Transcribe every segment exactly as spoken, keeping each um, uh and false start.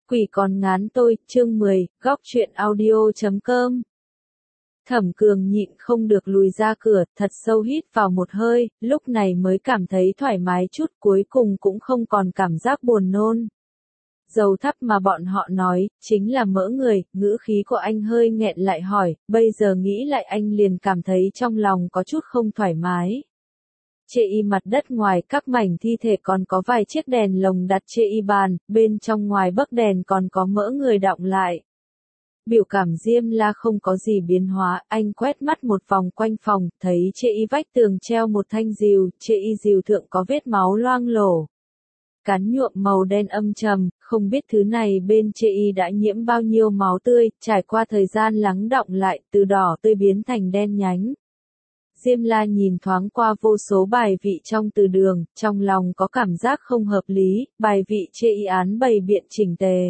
Quỷ còn ngán tôi, chương mười, góc truyện audio chấm com. Thẩm Cường nhịn không được lùi ra cửa, thật sâu hít vào một hơi, lúc này mới cảm thấy thoải mái chút, cuối cùng cũng không còn cảm giác buồn nôn. Dầu thắp mà bọn họ nói, chính là mỡ người, ngữ khí của anh hơi nghẹn lại hỏi, bây giờ nghĩ lại anh liền cảm thấy trong lòng có chút không thoải mái. Chê y mặt đất ngoài các mảnh thi thể còn có vài chiếc đèn lồng đặt chê y bàn, bên trong ngoài bấc đèn còn có mỡ người đọng lại. Biểu cảm Diêm La không có gì biến hóa, anh quét mắt một vòng quanh phòng, thấy chê y vách tường treo một thanh rìu, chê y rìu thượng có vết máu loang lổ. Cán nhuộm màu đen âm trầm, không biết thứ này bên chê y đã nhiễm bao nhiêu máu tươi, trải qua thời gian lắng đọng lại, từ đỏ tươi biến thành đen nhánh. Diêm La nhìn thoáng qua vô số bài vị trong từ đường, trong lòng có cảm giác không hợp lý, bài vị chê y án bày biện chỉnh tề.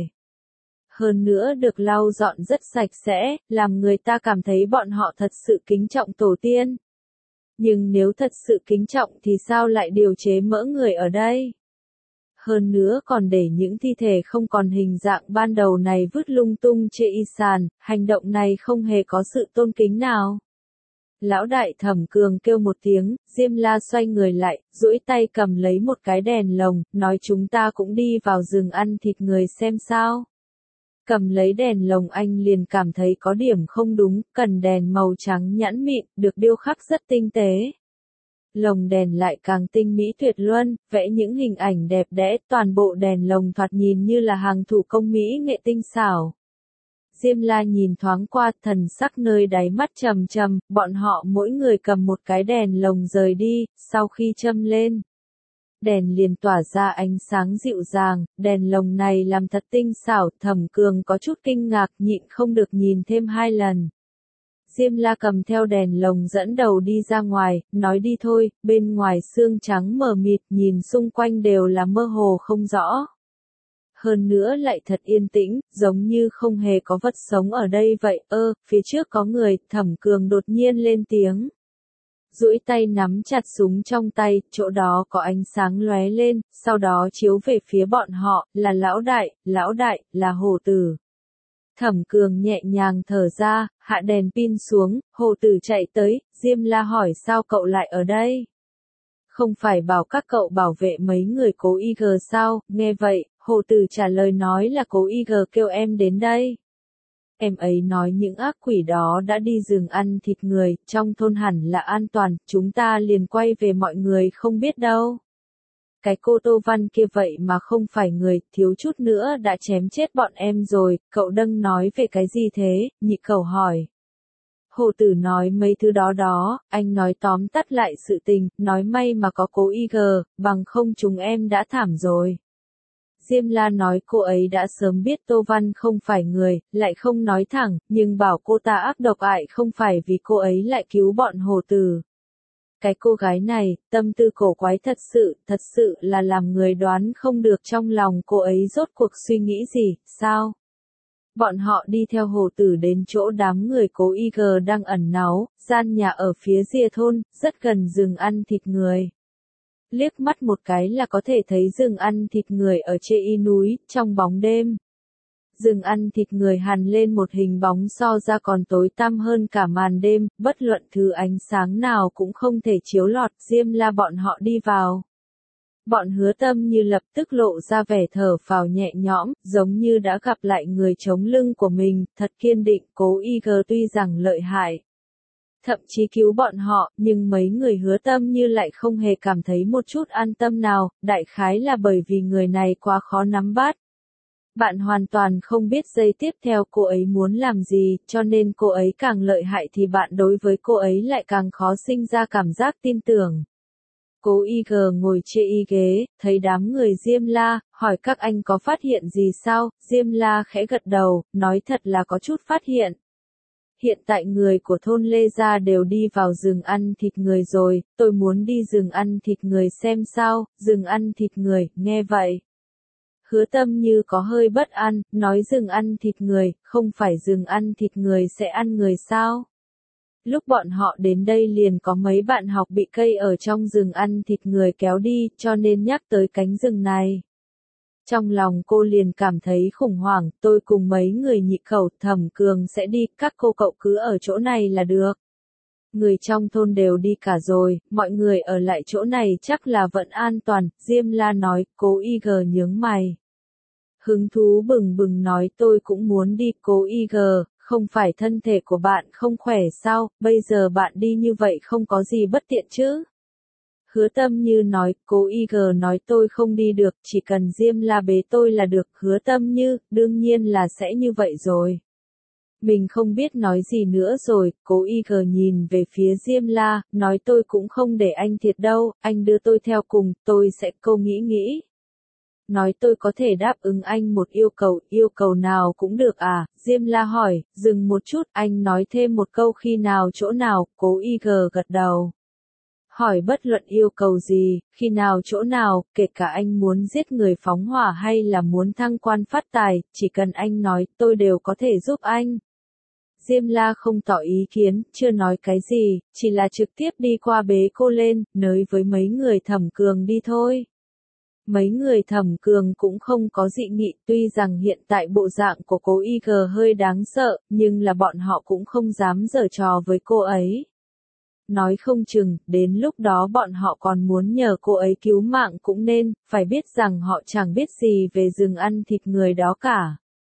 Hơn nữa được lau dọn rất sạch sẽ, làm người ta cảm thấy bọn họ thật sự kính trọng tổ tiên. Nhưng nếu thật sự kính trọng thì sao lại điều chế mỡ người ở đây? Hơn nữa còn để những thi thể không còn hình dạng ban đầu này vứt lung tung chê y sàn, hành động này không hề có sự tôn kính nào. Lão đại Thẩm Cường kêu một tiếng, Diêm La xoay người lại, duỗi tay cầm lấy một cái đèn lồng, nói chúng ta cũng đi vào rừng ăn thịt người xem sao. Cầm lấy đèn lồng anh liền cảm thấy có điểm không đúng, cần đèn màu trắng nhẵn mịn, được điêu khắc rất tinh tế. Lồng đèn lại càng tinh mỹ tuyệt luân, vẽ những hình ảnh đẹp đẽ, toàn bộ đèn lồng thoạt nhìn như là hàng thủ công mỹ nghệ tinh xảo. Diêm La nhìn thoáng qua, thần sắc nơi đáy mắt trầm trầm, bọn họ mỗi người cầm một cái đèn lồng rời đi, sau khi châm lên. Đèn liền tỏa ra ánh sáng dịu dàng, đèn lồng này làm thật tinh xảo, Thẩm Cường có chút kinh ngạc nhịn không được nhìn thêm hai lần. Diêm La cầm theo đèn lồng dẫn đầu đi ra ngoài, nói đi thôi, bên ngoài sương trắng mờ mịt, nhìn xung quanh đều là mơ hồ không rõ. Hơn nữa lại thật yên tĩnh, giống như không hề có vật sống ở đây vậy, ơ, phía trước có người, Thẩm Cường đột nhiên lên tiếng. Duỗi tay nắm chặt súng trong tay, chỗ đó có ánh sáng lóe lên, sau đó chiếu về phía bọn họ, là lão đại, lão đại, là Hồ Tử. Thẩm Cường nhẹ nhàng thở ra, hạ đèn pin xuống, Hồ Tử chạy tới, Diêm La hỏi sao cậu lại ở đây? Không phải bảo các cậu bảo vệ mấy người Cố i giê sao? Nghe vậy, Hồ Tử trả lời nói là Cố i giê kêu em đến đây. Em ấy nói những ác quỷ đó đã đi rừng ăn thịt người, trong thôn hẳn là an toàn, chúng ta liền quay về mọi người không biết đâu. Cái cô Tô Văn kia vậy mà không phải người, thiếu chút nữa đã chém chết bọn em rồi, cậu đâng nói về cái gì thế, nhị cậu hỏi. Hồ Tử nói mấy thứ đó đó, anh nói tóm tắt lại sự tình, nói may mà có Cố i giê, bằng không chúng em đã thảm rồi. Diêm La nói cô ấy đã sớm biết Tô Văn không phải người, lại không nói thẳng, nhưng bảo cô ta ác độc ại không phải vì cô ấy lại cứu bọn Hồ Tử. Cái cô gái này, tâm tư cổ quái thật sự, thật sự là làm người đoán không được trong lòng cô ấy rốt cuộc suy nghĩ gì, sao? Bọn họ đi theo Hồ Tử đến chỗ đám người Cố i giê đang ẩn náu, gian nhà ở phía rìa thôn, rất gần rừng ăn thịt người. Liếc mắt một cái là có thể thấy rừng ăn thịt người ở chê y núi, trong bóng đêm. Rừng ăn thịt người hằn lên một hình bóng so ra còn tối tăm hơn cả màn đêm, bất luận thứ ánh sáng nào cũng không thể chiếu lọt, Diêm La bọn họ đi vào. Bọn Hứa Tâm như lập tức lộ ra vẻ thở phào nhẹ nhõm, giống như đã gặp lại người chống lưng của mình, thật kiên định, Cố i giê tuy rằng lợi hại. Thậm chí cứu bọn họ, nhưng mấy người Hứa Tâm như lại không hề cảm thấy một chút an tâm nào, đại khái là bởi vì người này quá khó nắm bắt. Bạn hoàn toàn không biết giây tiếp theo cô ấy muốn làm gì, cho nên cô ấy càng lợi hại thì bạn đối với cô ấy lại càng khó sinh ra cảm giác tin tưởng. Cố i giê ngồi chê y ghế, thấy đám người Diêm La, hỏi các anh có phát hiện gì sao, Diêm La khẽ gật đầu, nói thật là có chút phát hiện. Hiện tại người của thôn Lê Gia đều đi vào rừng ăn thịt người rồi, tôi muốn đi rừng ăn thịt người xem sao, rừng ăn thịt người, nghe vậy. Hứa Tâm như có hơi bất an, nói rừng ăn thịt người, không phải rừng ăn thịt người sẽ ăn người sao? Lúc bọn họ đến đây liền có mấy bạn học bị cây ở trong rừng ăn thịt người kéo đi, cho nên nhắc tới cánh rừng này. Trong lòng cô liền cảm thấy khủng hoảng, tôi cùng mấy người nhị cẩu Thẩm Cường sẽ đi, các cô cậu cứ ở chỗ này là được. Người trong thôn đều đi cả rồi, mọi người ở lại chỗ này chắc là vẫn an toàn, Diêm La nói, Cố Y G nhướng mày. Hứng thú bừng bừng nói tôi cũng muốn đi, Cố Y G, không phải thân thể của bạn không khỏe sao, bây giờ bạn đi như vậy không có gì bất tiện chứ? Hứa Tâm Như nói, Cố Y G nói tôi không đi được, chỉ cần Diêm La bế tôi là được, Hứa Tâm Như, đương nhiên là sẽ như vậy rồi. Mình không biết nói gì nữa rồi, Cố Y G nhìn về phía Diêm La, nói tôi cũng không để anh thiệt đâu, anh đưa tôi theo cùng, tôi sẽ cô nghĩ nghĩ. Nói tôi có thể đáp ứng anh một yêu cầu, yêu cầu nào cũng được à, Diêm La hỏi, dừng một chút, anh nói thêm một câu khi nào chỗ nào, Cố Y G gật đầu. Hỏi bất luận yêu cầu gì, khi nào chỗ nào, kể cả anh muốn giết người phóng hỏa hay là muốn thăng quan phát tài, chỉ cần anh nói, tôi đều có thể giúp anh. Diêm La không tỏ ý kiến, chưa nói cái gì, chỉ là trực tiếp đi qua bế cô lên, nới với mấy người Thẩm Cường đi thôi. Mấy người Thẩm Cường cũng không có dị nghị, tuy rằng hiện tại bộ dạng của Cố Y G hơi đáng sợ, nhưng là bọn họ cũng không dám giở trò với cô ấy. Nói không chừng, đến lúc đó bọn họ còn muốn nhờ cô ấy cứu mạng cũng nên, phải biết rằng họ chẳng biết gì về rừng ăn thịt người đó cả.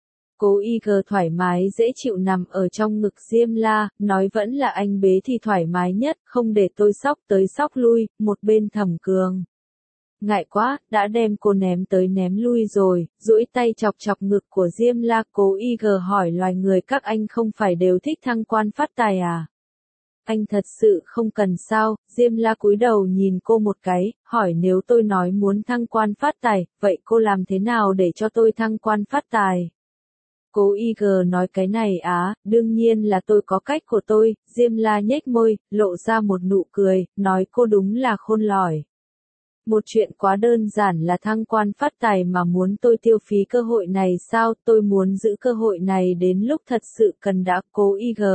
Cố Y G thoải mái dễ chịu nằm ở trong ngực Diêm La, nói vẫn là anh bế thì thoải mái nhất, không để tôi sóc tới sóc lui, một bên Thẩm Cường. Ngại quá, đã đem cô ném tới ném lui rồi, duỗi tay chọc chọc ngực của Diêm La. Cố Y G hỏi loài người các anh không phải đều thích thăng quan phát tài à? Anh thật sự không cần sao, Diêm La cúi đầu nhìn cô một cái, hỏi nếu tôi nói muốn thăng quan phát tài, vậy cô làm thế nào để cho tôi thăng quan phát tài? Cố Y G nói cái này á, đương nhiên là tôi có cách của tôi, Diêm La nhếch môi, lộ ra một nụ cười, nói cô đúng là khôn lỏi. Một chuyện quá đơn giản là thăng quan phát tài mà muốn tôi tiêu phí cơ hội này sao, tôi muốn giữ cơ hội này đến lúc thật sự cần đã. Cố Y G.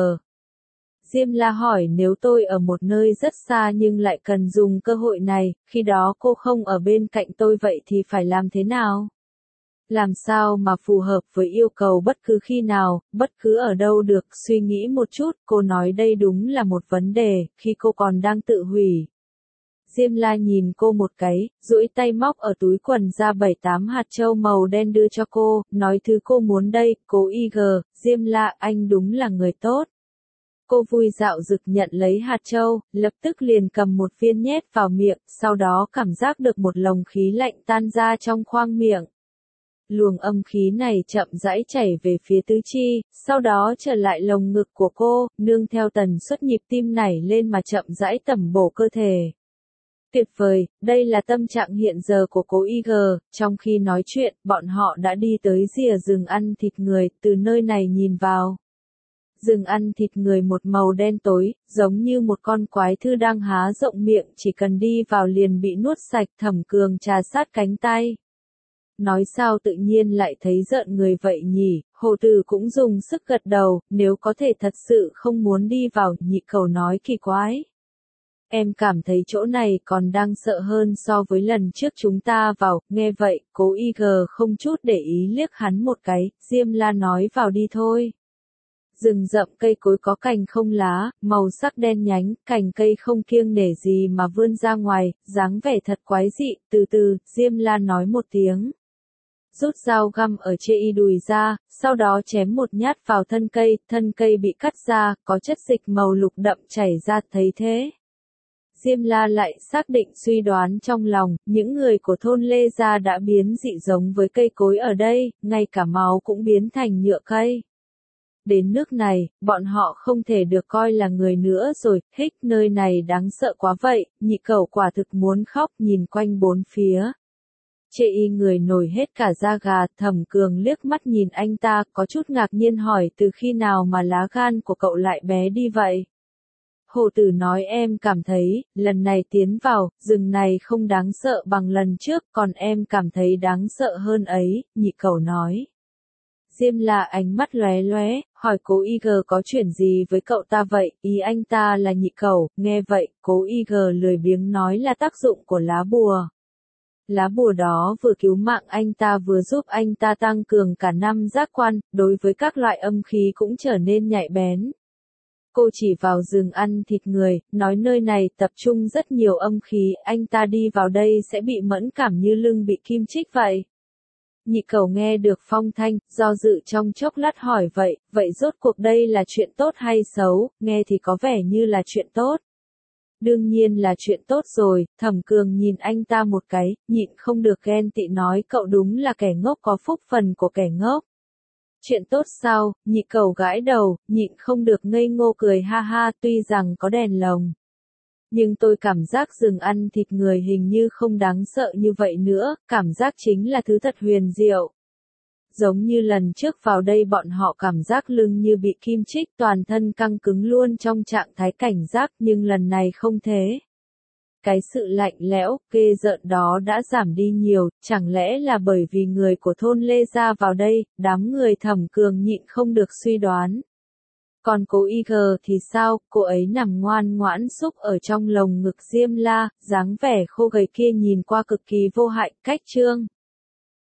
Diêm La hỏi nếu tôi ở một nơi rất xa nhưng lại cần dùng cơ hội này, khi đó cô không ở bên cạnh tôi vậy thì phải làm thế nào? Làm sao mà phù hợp với yêu cầu bất cứ khi nào, bất cứ ở đâu được, suy nghĩ một chút, cô nói đây đúng là một vấn đề, khi cô còn đang tự hủy. Diêm La nhìn cô một cái, duỗi tay móc ở túi quần ra bảy tám hạt châu màu đen đưa cho cô, nói thứ cô muốn đây. Cố Y G, Diêm La, anh đúng là người tốt. Cô vui dạo dực nhận lấy hạt châu, lập tức liền cầm một viên nhét vào miệng, sau đó cảm giác được một lồng khí lạnh tan ra trong khoang miệng. Luồng âm khí này chậm rãi chảy về phía tứ chi, sau đó trở lại lồng ngực của cô, nương theo tần suất nhịp tim nảy lên mà chậm rãi tẩm bổ cơ thể. Tuyệt vời, đây là tâm trạng hiện giờ của Cố Y G, trong khi nói chuyện, bọn họ đã đi tới rìa rừng ăn thịt người, từ nơi này nhìn vào. Rừng ăn thịt người một màu đen tối, giống như một con quái thư đang há rộng miệng, chỉ cần đi vào liền bị nuốt sạch. Thẩm Cường trà sát cánh tay. Nói sao tự nhiên lại thấy rợn người vậy nhỉ, Hồ Tử cũng dùng sức gật đầu, nếu có thể thật sự không muốn đi vào, nhị cẩu nói kỳ quái. Em cảm thấy chỗ này còn đang sợ hơn so với lần trước chúng ta vào, nghe vậy, Cố Y G không chút để ý liếc hắn một cái, Diêm La nói vào đi thôi. Rừng rậm cây cối có cành không lá, màu sắc đen nhánh, cành cây không kiêng nể gì mà vươn ra ngoài, dáng vẻ thật quái dị, từ từ, Diêm La nói một tiếng. Rút dao găm ở chê y đùi ra, sau đó chém một nhát vào thân cây, thân cây bị cắt ra, có chất dịch màu lục đậm chảy ra, thấy thế. Diêm La lại xác định suy đoán trong lòng, những người của thôn Lê Gia đã biến dị giống với cây cối ở đây, ngay cả máu cũng biến thành nhựa cây. Đến nước này, bọn họ không thể được coi là người nữa rồi, hích nơi này đáng sợ quá vậy, nhị cẩu quả thực muốn khóc nhìn quanh bốn phía. Chê y người nổi hết cả da gà, Thẩm Cường liếc mắt nhìn anh ta, có chút ngạc nhiên hỏi từ khi nào mà lá gan của cậu lại bé đi vậy? Hồ Tử nói em cảm thấy, lần này tiến vào, rừng này không đáng sợ bằng lần trước, còn em cảm thấy đáng sợ hơn ấy, nhị cẩu nói. Diêm La ánh mắt lóe lóe, hỏi Cố Y G có chuyện gì với cậu ta vậy, ý anh ta là nhị cẩu, nghe vậy, Cố Y G lười biếng nói là tác dụng của lá bùa. Lá bùa đó vừa cứu mạng anh ta vừa giúp anh ta tăng cường cả năm giác quan, đối với các loại âm khí cũng trở nên nhạy bén. Cô chỉ vào rừng ăn thịt người, nói nơi này tập trung rất nhiều âm khí, anh ta đi vào đây sẽ bị mẫn cảm như lưng bị kim chích vậy. Nhị Cẩu nghe được phong thanh, do dự trong chốc lát hỏi vậy, vậy rốt cuộc đây là chuyện tốt hay xấu, nghe thì có vẻ như là chuyện tốt. Đương nhiên là chuyện tốt rồi, Thẩm Cường nhìn anh ta một cái, nhịn không được ghen tị nói cậu đúng là kẻ ngốc có phúc phần của kẻ ngốc. Chuyện tốt sao, Nhị Cẩu gãi đầu, nhịn không được ngây ngô cười ha ha, tuy rằng có đèn lồng. Nhưng tôi cảm giác rừng ăn thịt người hình như không đáng sợ như vậy nữa, cảm giác chính là thứ thật huyền diệu. Giống như lần trước vào đây bọn họ cảm giác lưng như bị kim chích, toàn thân căng cứng luôn trong trạng thái cảnh giác, nhưng lần này không thế. Cái sự lạnh lẽo, ghê rợn đó đã giảm đi nhiều, chẳng lẽ là bởi vì người của thôn Lê Gia vào đây, đám người Thẩm Cường nhịn không được suy đoán. Còn cô Y G thì sao, cô ấy nằm ngoan ngoãn xúc ở trong lồng ngực Diêm La, dáng vẻ khô gầy kia nhìn qua cực kỳ vô hại, cách trương.